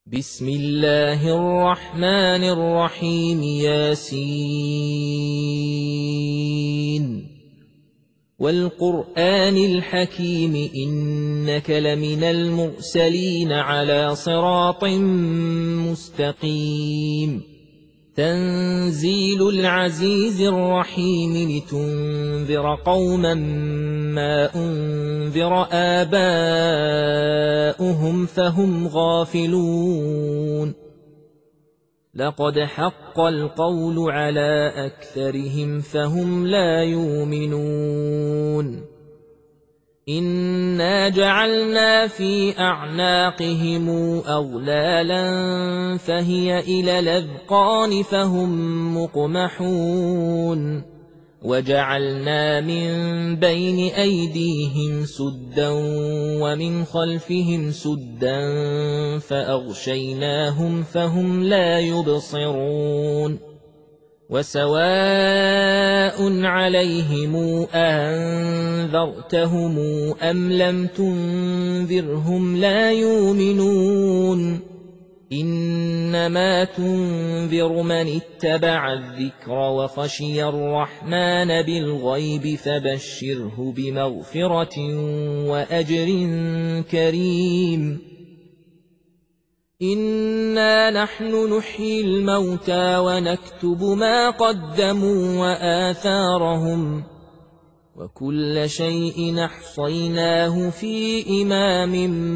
بسم الله الرحمن الرحيم ياسين والقرآن الحكيم إنك لمن المرسلين على صراط مستقيم تنزيل العزيز الرحيم لتنذر قوما ما أنذر آباؤهم فهم غافلون لقد حق القول على أكثرهم فهم لا يؤمنون إنا جعلنا في أعناقهم أغلالا فهي إلى الأذقان فهم مقمحون وجعلنا من بين أيديهم سدا ومن خلفهم سدا فأغشيناهم فهم لا يبصرون وسواء عليهم أنذرتهم أم لم تنذرهم لا يؤمنون إنما تنذر من اتبع الذكر وخشي الرحمن بالغيب فبشره بمغفرة وأجر كريم إنا نحن نحيي الموتى ونكتب ما قدموا وآثارهم وكل شيء أحصيناه في إمام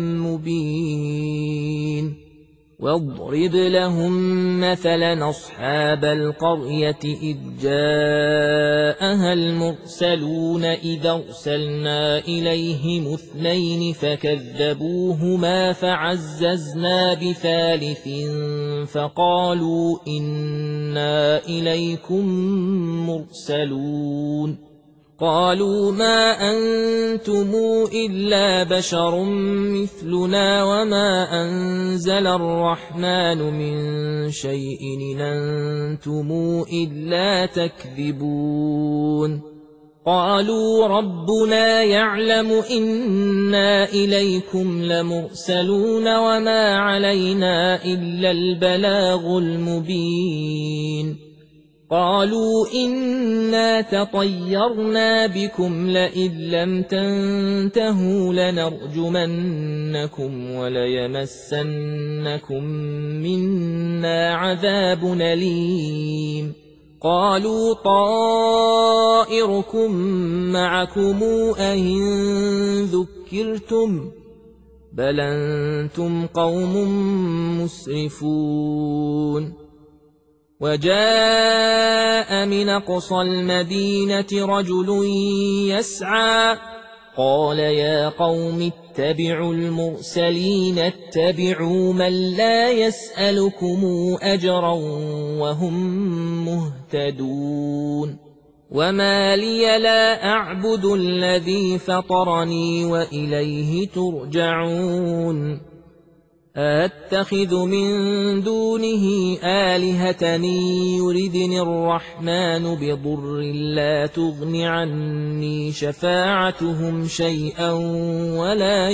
مبين واضرب لهم مثلا أصحاب القرية إذ جاءها المرسلون إذ أرسلنا إليهم اثنين فكذبوهما فعززنا بثالث فقالوا إنا إليكم مرسلون قالوا ما أنتم إلا بشر مثلنا وما أنزل الرحمن من شيء إن أنتم إلا تكذبون قالوا ربنا يعلم إنا إليكم لمرسلون وما علينا إلا البلاغ المبين قالوا إنا تطيرنا بكم لئن لم تنتهوا لنرجمنكم وليمسنكم منا عذاب أليم قالوا طائركم معكم أئن ذكرتم بل أنتم قوم مسرفون وجاء من أقصى المدينة رجل يسعى قال يا قوم اتبعوا المرسلين اتبعوا من لا يسألكم أجرا وهم مهتدون وما لي لا أعبد الذي فطرني وإليه ترجعون أتخذ من دونه آلهة يردني الرحمن بضر لا تغن عني شفاعتهم شيئا ولا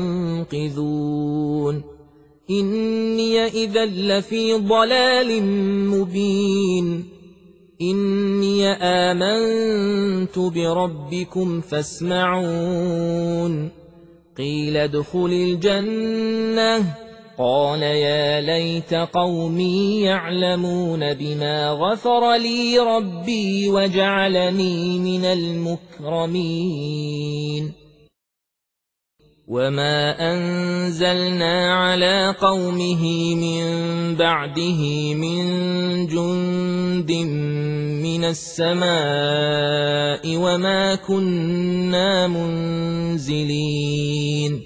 ينقذون إني إذا لفي ضلال مبين إني آمنت بربكم فاسمعون قيل ادخل الجنة قال يا ليت قومي يعلمون بما غفر لي ربي وجعلني من المكرمين وما أنزلنا على قومه من بعده من جند من السماء وما كنا منزلين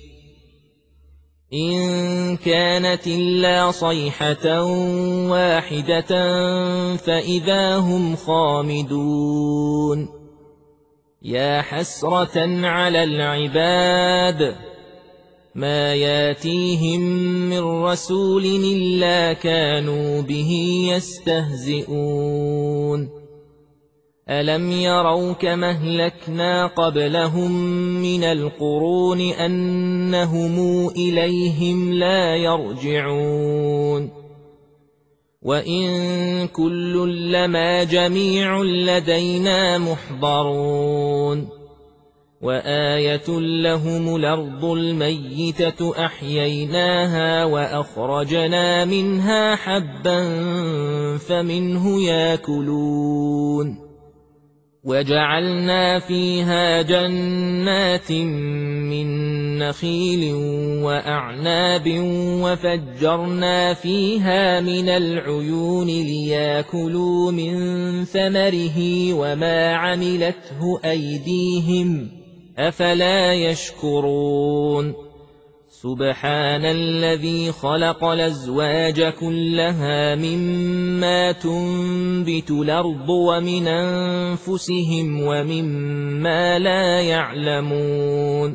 إن كانت إلا صيحة واحدة فإذا هم خامدون يا حسرة على العباد ما ياتيهم من رسول إلا كانوا به يستهزئون ألم يروا كما أهلكنا قبلهم من القرون أنهم إليهم لا يرجعون وإن كل لما جميع لدينا محضرون وآية لهم الأرض الميتة أحييناها وأخرجنا منها حبا فمنه يأكلون وجعلنا فيها جنات من نخيل وأعناب وفجرنا فيها من العيون ليأكلوا من ثمره وما عملته أيديهم أفلا يشكرون سبحان الذي خلق الأزواج كلها مما تنبت الأرض ومن أنفسهم ومما لا يعلمون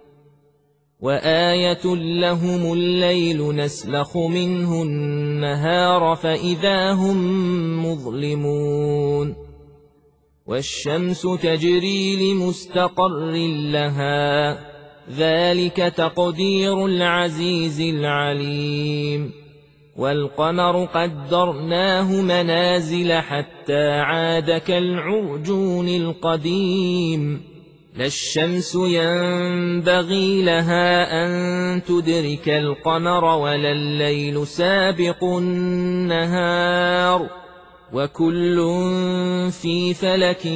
وآية لهم الليل نسلخ منه النهار فإذا هم مظلمون والشمس تجري لمستقر لها ذلك تقدير العزيز العليم والقمر قدرناه منازل حتى عاد كالعرجون القديم لا الشمس ينبغي لها أن تدرك القمر ولا الليل سابق النهار وكل في فلك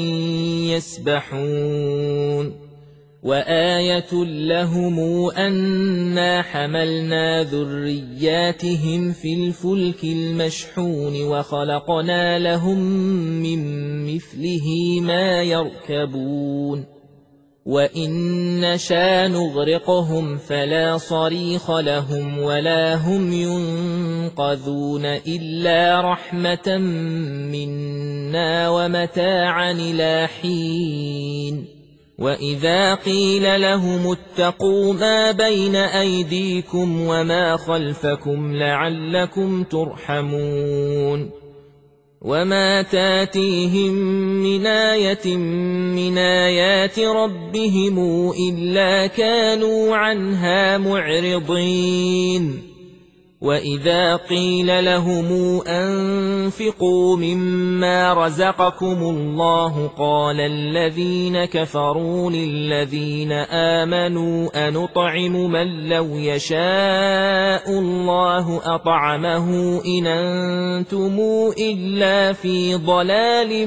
يسبحون وآية لهم أنا حملنا ذرياتهم في الفلك المشحون وخلقنا لهم من مثله ما يركبون وإن نشأ نغرقهم فلا صريخ لهم ولا هم ينقذون إلا رحمة منا ومتاعا إلى حين وإذا قيل لهم اتقوا ما بين أيديكم وما خلفكم لعلكم ترحمون وما تاتيهم من آية من آيات ربهم إلا كانوا عنها معرضين وإذا قيل لهم أنفقوا مما رزقكم الله قال الذين كفروا للذين آمنوا أنطعم من لو يشاء الله أطعمه إن أنتم إلا في ضلال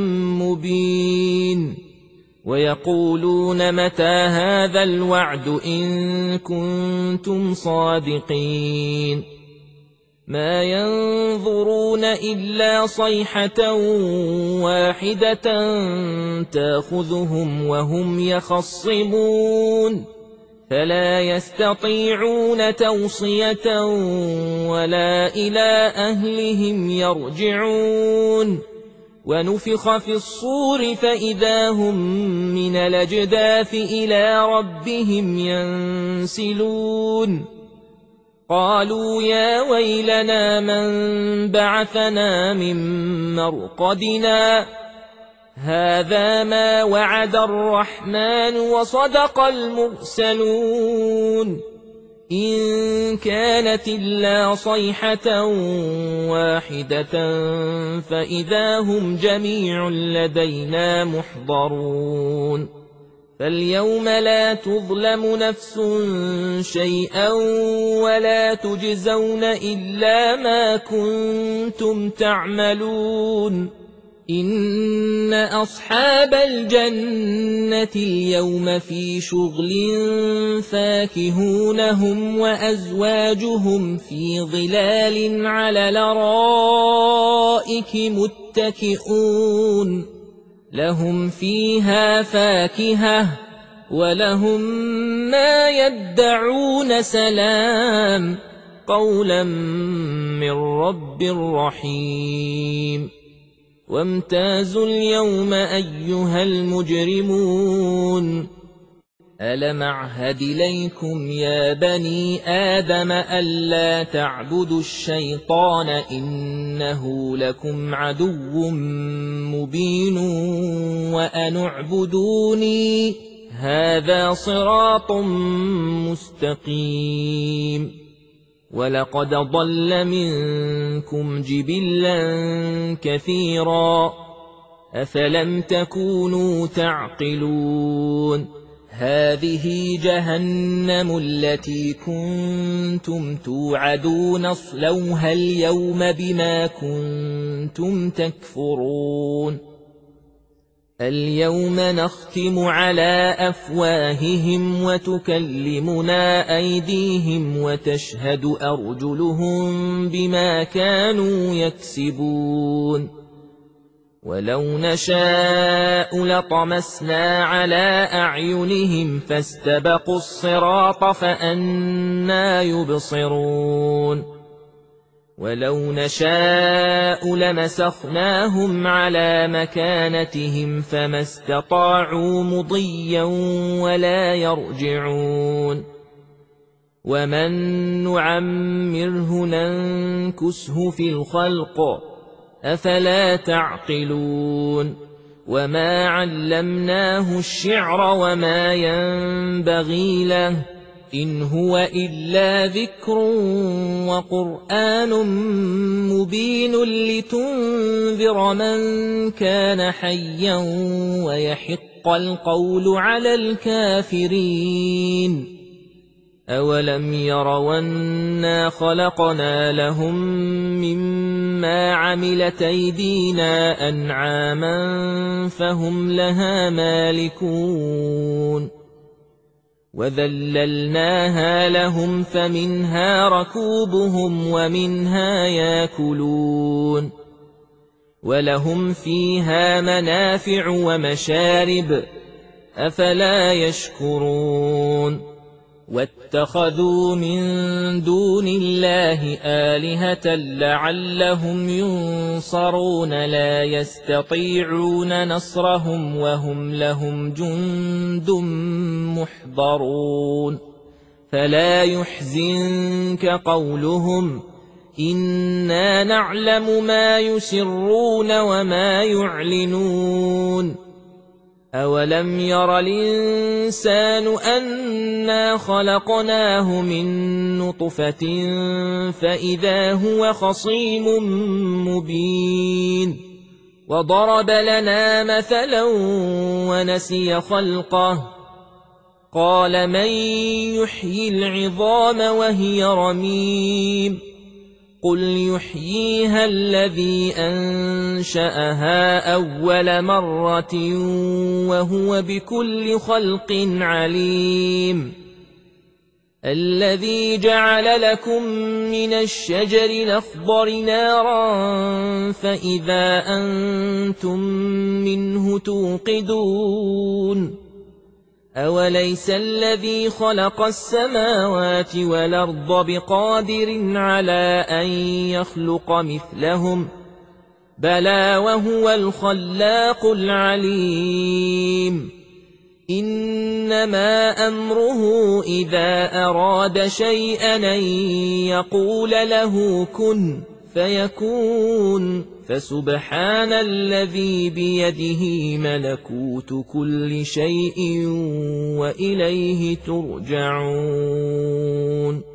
مبين ويقولون متى هذا الوعد إن كنتم صادقين ما ينظرون إلا صيحة واحدة تأخذهم وهم يخصمون فلا يستطيعون توصية ولا إلى أهلهم يرجعون ونفخ في الصور فإذا هم من الأجداث إلى ربهم ينسلون قالوا يا ويلنا من بعثنا من مرقدنا هذا ما وعد الرحمن وصدق المرسلون إن كانت إلا صيحة واحدة فإذا هم جميع لدينا محضرون فاليوم لا تظلم نفس شيئا ولا تجزون إلا ما كنتم تعملون إن أصحاب الجنة اليوم في شغل فاكهون هم وأزواجهم في ظلال على الأرائك متكئون لهم فيها فاكهة ولهم ما يدعون سلام قولا من رب رحيم وامتازوا اليوم أيها المجرمون ألم أعهد إليكم يا بني آدم ألا تعبدوا الشيطان إنه لكم عدو مبين وأن اعبدوني هذا صراط مستقيم ولقد ضل منكم جبلا كثيرا أفلم تكونوا تعقلون هذه جهنم التي كنتم توعدون اصلوها اليوم بما كنتم تكفرون اليوم نختم على أفواههم وتكلمنا أيديهم وتشهد أرجلهم بما كانوا يكسبون ولو نشاء لطمسنا على أعينهم فاستبقوا الصراط فأنى يبصرون ولو نشاء لمسخناهم على مكانتهم فما استطاعوا مضيا ولا يرجعون ومن نعمره ننكسه في الخلق أفلا تعقلون وما علمناه الشعر وما ينبغي له إن هو إلا ذكر وقرآن مبين لتنذر من كان حيا ويحق القول على الكافرين أولم يروا أنا خلقنا لهم مما عملت أيدينا أنعاما فهم لها مالكون وذللناها لهم فمنها ركوبهم ومنها ياكلون ولهم فيها منافع ومشارب أفلا يشكرون واتخذوا من دون الله آلهة لعلهم ينصرون لا يستطيعون نصرهم وهم لهم جند محضرون فلا يحزنك قولهم إنا نعلم ما يسرون وما يعلنون أولم ير الإنسان أنا خلقناه من نطفة فإذا هو خصيم مبين وضرب لنا مثلا ونسي خلقه قال من يحيي العظام وهي رميم قل يحييها الذي أنشأها أول مرة وهو بكل خلق عليم الذي جعل لكم من الشجر الأخضر نارا فإذا أنتم منه توقدون أوليس الذي خلق السماوات والأرض بقادر على أن يخلق مثلهم بلى وهو الخلاق العليم إنما أمره إذا أراد شيئا أن يقول له كن فيكون فسبحان الذي بيده ملكوت كل شيء وإليه ترجعون